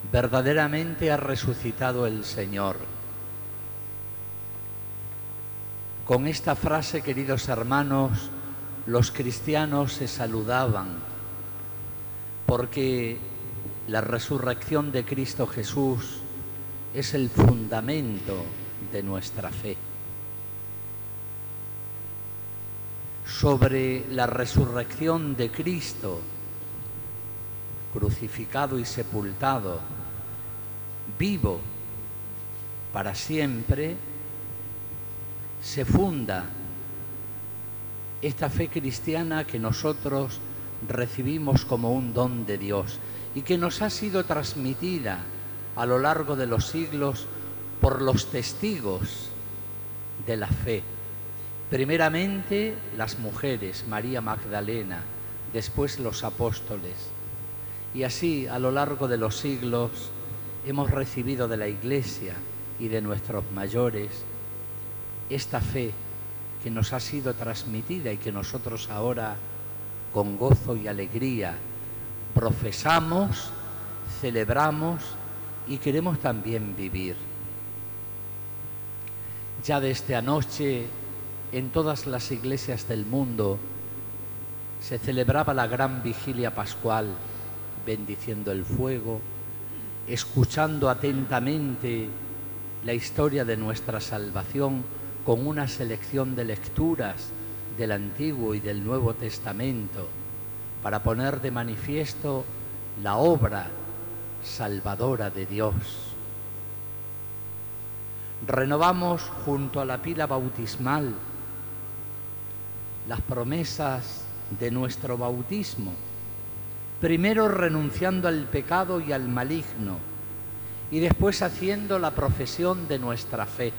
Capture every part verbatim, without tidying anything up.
Verdaderamente ha resucitado el Señor. Con esta frase, queridos hermanos, los cristianos se saludaban, porque la resurrección de Cristo Jesús es el fundamento de nuestra fe. Sobre la resurrección de Cristo, crucificado y sepultado, vivo para siempre, se funda esta fe cristiana que nosotros recibimos como un don de Dios y que nos ha sido transmitida a lo largo de los siglos por los testigos de la fe. Primeramente las mujeres, María Magdalena, después los apóstoles. Y así, a lo largo de los siglos, hemos recibido de la Iglesia y de nuestros mayores esta fe que nos ha sido transmitida y que nosotros ahora, con gozo y alegría, profesamos, celebramos y queremos también vivir. Ya desde anoche, en todas las iglesias del mundo, se celebraba la gran vigilia pascual, bendiciendo el fuego, escuchando atentamente la historia de nuestra salvación con una selección de lecturas del Antiguo y del Nuevo Testamento para poner de manifiesto la obra salvadora de Dios. Renovamos junto a la pila bautismal las promesas de nuestro bautismo, primero renunciando al pecado y al maligno y después haciendo la profesión de nuestra fe,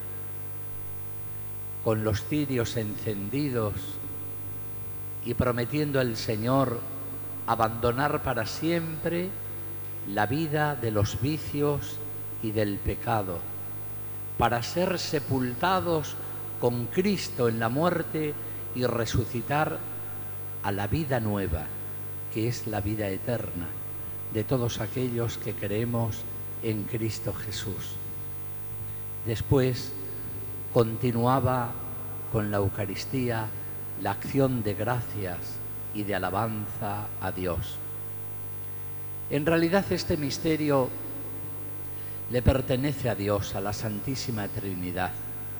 con los cirios encendidos y prometiendo al Señor abandonar para siempre la vida de los vicios y del pecado, para ser sepultados con Cristo en la muerte y resucitar a la vida nueva, que es la vida eterna de todos aquellos que creemos en Cristo Jesús. Después continuaba con la Eucaristía la acción de gracias y de alabanza a Dios. En realidad este misterio le pertenece a Dios, a la Santísima Trinidad,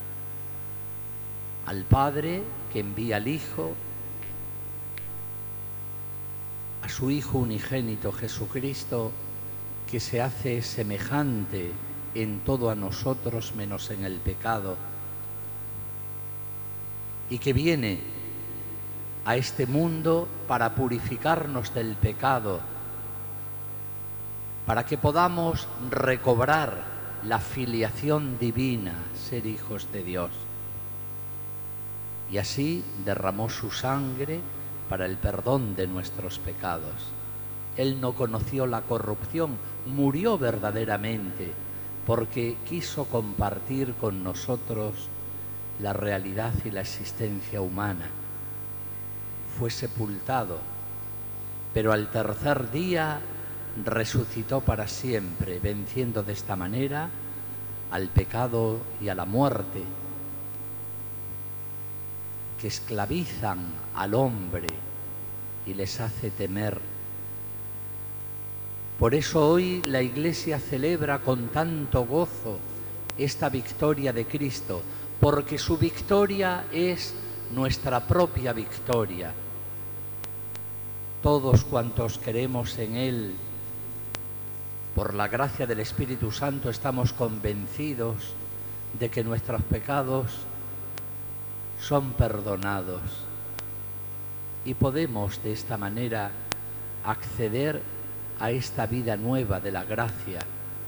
al Padre que envía al Hijo, a su Hijo unigénito Jesucristo, que se hace semejante en todo a nosotros menos en el pecado, y que viene a este mundo para purificarnos del pecado, para que podamos recobrar la filiación divina, ser hijos de Dios. Y así derramó su sangre para el perdón de nuestros pecados. Él no conoció la corrupción, murió verdaderamente, porque quiso compartir con nosotros la realidad y la existencia humana. Fue sepultado, pero al tercer día resucitó para siempre, venciendo de esta manera al pecado y a la muerte, que esclavizan al hombre y les hace temer. Por eso hoy la Iglesia celebra con tanto gozo esta victoria de Cristo, porque su victoria es nuestra propia victoria. Todos cuantos creemos en Él, por la gracia del Espíritu Santo, estamos convencidos de que nuestros pecados son perdonados y podemos de esta manera acceder a esta vida nueva de la gracia.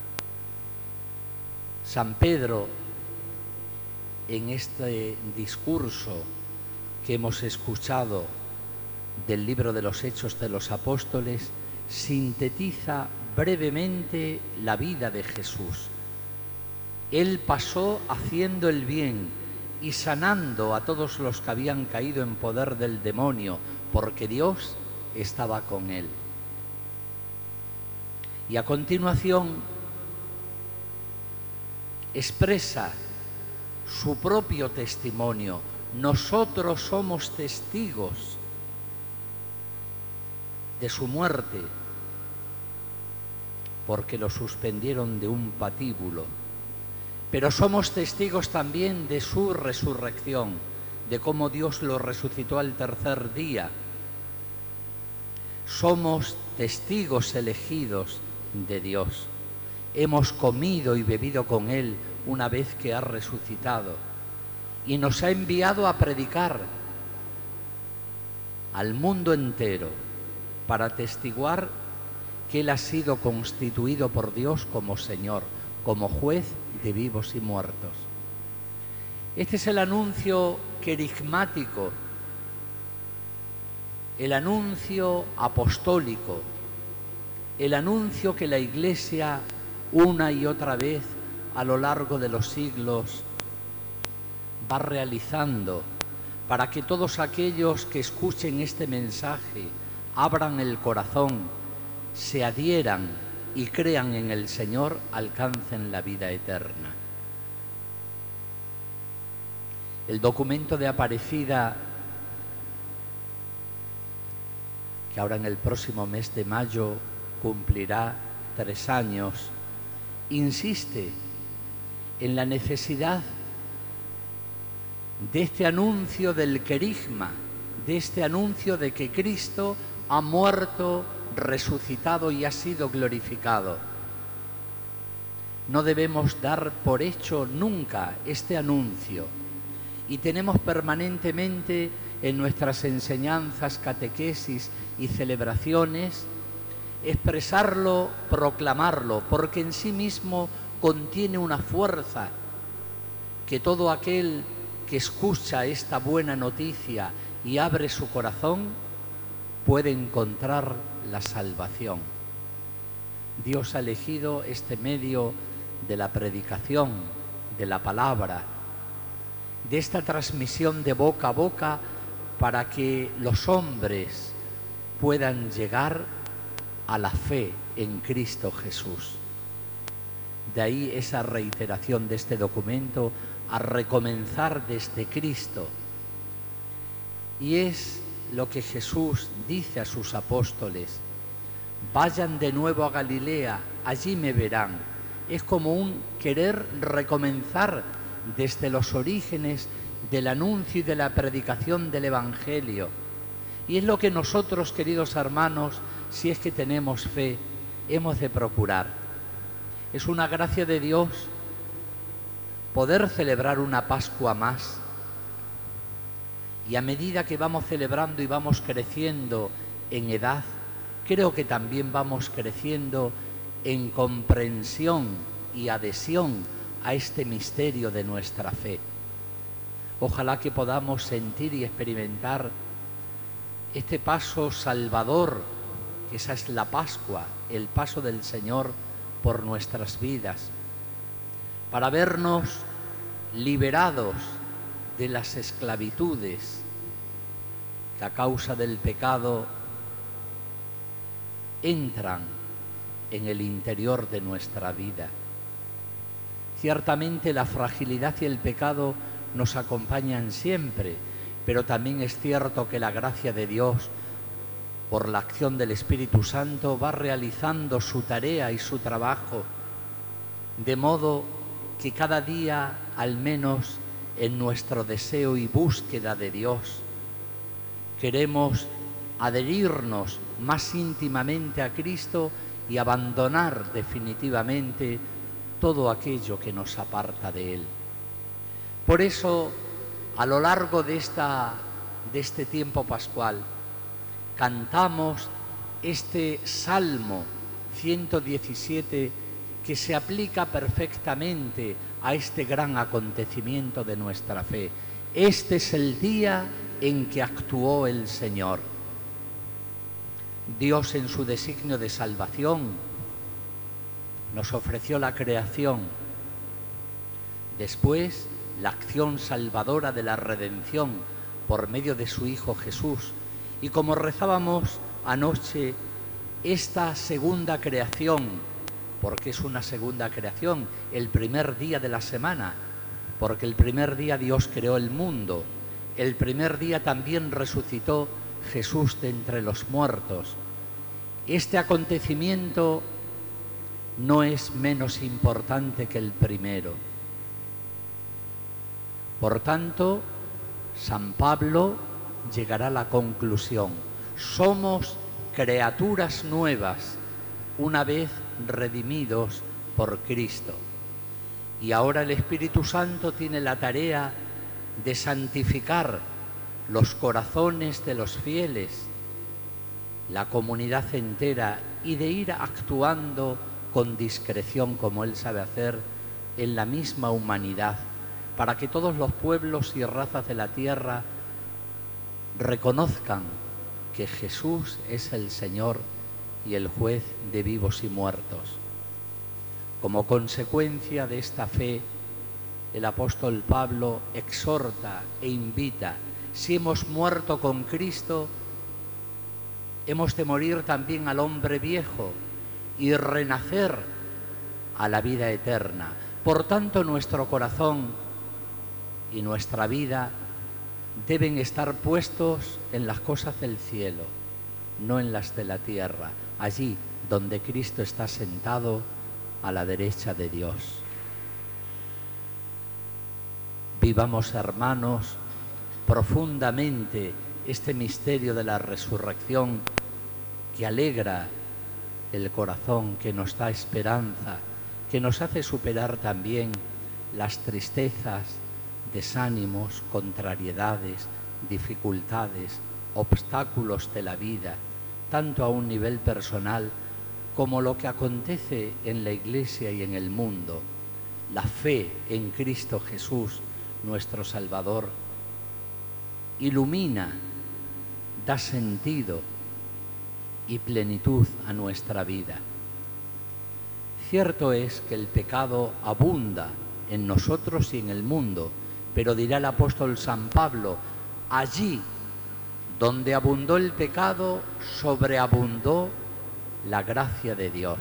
San Pedro, en este discurso que hemos escuchado del libro de los Hechos de los Apóstoles, sintetiza brevemente la vida de Jesús. Él pasó haciendo el bien y sanando a todos los que habían caído en poder del demonio, porque Dios estaba con él. Y a continuación expresa su propio testimonio. Nosotros somos testigos de su muerte, porque lo suspendieron de un patíbulo. Pero somos testigos también de su resurrección, de cómo Dios lo resucitó al tercer día. Somos testigos elegidos de Dios. Hemos comido y bebido con Él una vez que ha resucitado y nos ha enviado a predicar al mundo entero para atestiguar que Él ha sido constituido por Dios como Señor, como juez de vivos y muertos. Este es el anuncio querigmático, el anuncio apostólico, el anuncio que la Iglesia una y otra vez a lo largo de los siglos va realizando para que todos aquellos que escuchen este mensaje abran el corazón, se adhieran y crean en el Señor, alcancen la vida eterna. El documento de Aparecida, que ahora en el próximo mes de mayo cumplirá tres años, insiste en la necesidad de este anuncio del querigma, de este anuncio de que Cristo ha muerto, resucitado y ha sido glorificado. No debemos dar por hecho nunca este anuncio y tenemos permanentemente en nuestras enseñanzas, catequesis y celebraciones expresarlo, proclamarlo, porque en sí mismo contiene una fuerza que todo aquel que escucha esta buena noticia y abre su corazón puede encontrar la salvación. Dios ha elegido este medio de la predicación, de la palabra, de esta transmisión de boca a boca para que los hombres puedan llegar a la fe en Cristo Jesús. De ahí esa reiteración de este documento a recomenzar desde Cristo. Y es lo que Jesús dice a sus apóstoles: vayan de nuevo a Galilea, allí me verán. Es como un querer recomenzar desde los orígenes del anuncio y de la predicación del Evangelio. Y es lo que nosotros, queridos hermanos, si es que tenemos fe, hemos de procurar. Es una gracia de Dios poder celebrar una Pascua más. Y a medida que vamos celebrando y vamos creciendo en edad, creo que también vamos creciendo en comprensión y adhesión a este misterio de nuestra fe. Ojalá que podamos sentir y experimentar este paso salvador, esa es la Pascua, el paso del Señor por nuestras vidas, para vernos liberados de las esclavitudes que a causa del pecado entran en el interior de nuestra vida. Ciertamente la fragilidad y el pecado nos acompañan siempre, pero también es cierto que la gracia de Dios, por la acción del Espíritu Santo, va realizando su tarea y su trabajo, de modo que cada día, al menos en nuestro deseo y búsqueda de Dios, queremos adherirnos más íntimamente a Cristo y abandonar definitivamente todo aquello que nos aparta de Él. Por eso, a lo largo de, esta, de este tiempo pascual, cantamos este Salmo ciento diecisiete que se aplica perfectamente a este gran acontecimiento de nuestra fe. Este es el día en que actuó el Señor. Dios, en su designio de salvación, nos ofreció la creación. Después, la acción salvadora de la redención por medio de su Hijo Jesús. Y como rezábamos anoche, esta segunda creación porque es una segunda creación, el primer día de la semana, porque el primer día Dios creó el mundo, el primer día también resucitó Jesús de entre los muertos. Este acontecimiento no es menos importante que el primero. Por tanto, San Pablo llegará a la conclusión: somos criaturas nuevas, una vez redimidos por Cristo. Y ahora el Espíritu Santo tiene la tarea de santificar los corazones de los fieles, la comunidad entera, y de ir actuando con discreción, como Él sabe hacer, en la misma humanidad, para que todos los pueblos y razas de la tierra reconozcan que Jesús es el Señor y el juez de vivos y muertos. Como consecuencia de esta fe, el apóstol Pablo exhorta e invita: si hemos muerto con Cristo, hemos de morir también al hombre viejo y renacer a la vida eterna. Por tanto, nuestro corazón y nuestra vida deben estar puestos en las cosas del cielo, no en las de la tierra, allí donde Cristo está sentado a la derecha de Dios. Vivamos, hermanos, profundamente este misterio de la resurrección, que alegra el corazón, que nos da esperanza, que nos hace superar también las tristezas, desánimos, contrariedades, dificultades, obstáculos de la vida, tanto a un nivel personal como lo que acontece en la Iglesia y en el mundo. La fe en Cristo Jesús, nuestro Salvador, ilumina, da sentido y plenitud a nuestra vida. Cierto es que el pecado abunda en nosotros y en el mundo, pero dirá el apóstol San Pablo: allí donde abundó el pecado, sobreabundó la gracia de Dios.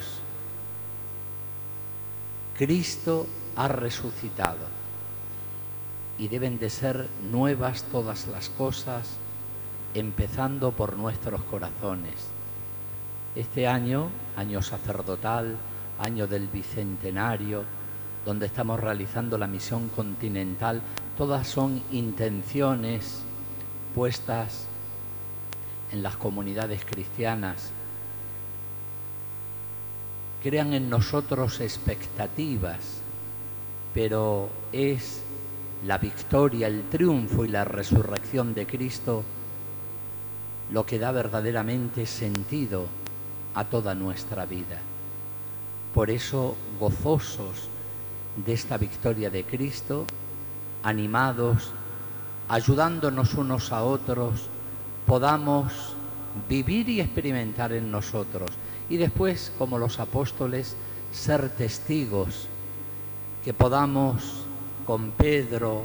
Cristo ha resucitado y deben de ser nuevas todas las cosas, empezando por nuestros corazones. Este año, año sacerdotal, año del Bicentenario, donde estamos realizando la misión continental, todas son intenciones puestas en las comunidades cristianas. Crean en nosotros expectativas, pero es la victoria, el triunfo y la resurrección de Cristo lo que da verdaderamente sentido a toda nuestra vida. Por eso, gozosos de esta victoria de Cristo, animados, ayudándonos unos a otros, podamos vivir y experimentar en nosotros, y después, como los apóstoles, ser testigos, que podamos con Pedro,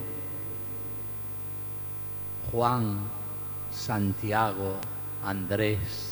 Juan, Santiago, Andrés,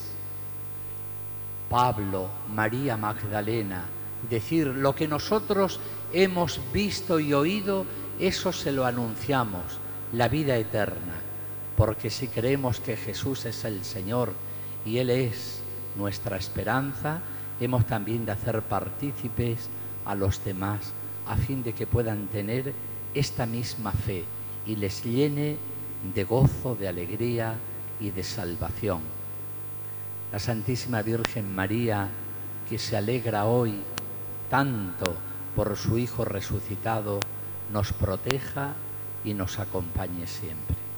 Pablo, María Magdalena, decir: lo que nosotros hemos visto y oído, eso se lo anunciamos, la vida eterna. Porque si creemos que Jesús es el Señor y Él es nuestra esperanza, hemos también de hacer partícipes a los demás, a fin de que puedan tener esta misma fe y les llene de gozo, de alegría y de salvación. La Santísima Virgen María, que se alegra hoy tanto por su Hijo resucitado, nos proteja y nos acompañe siempre.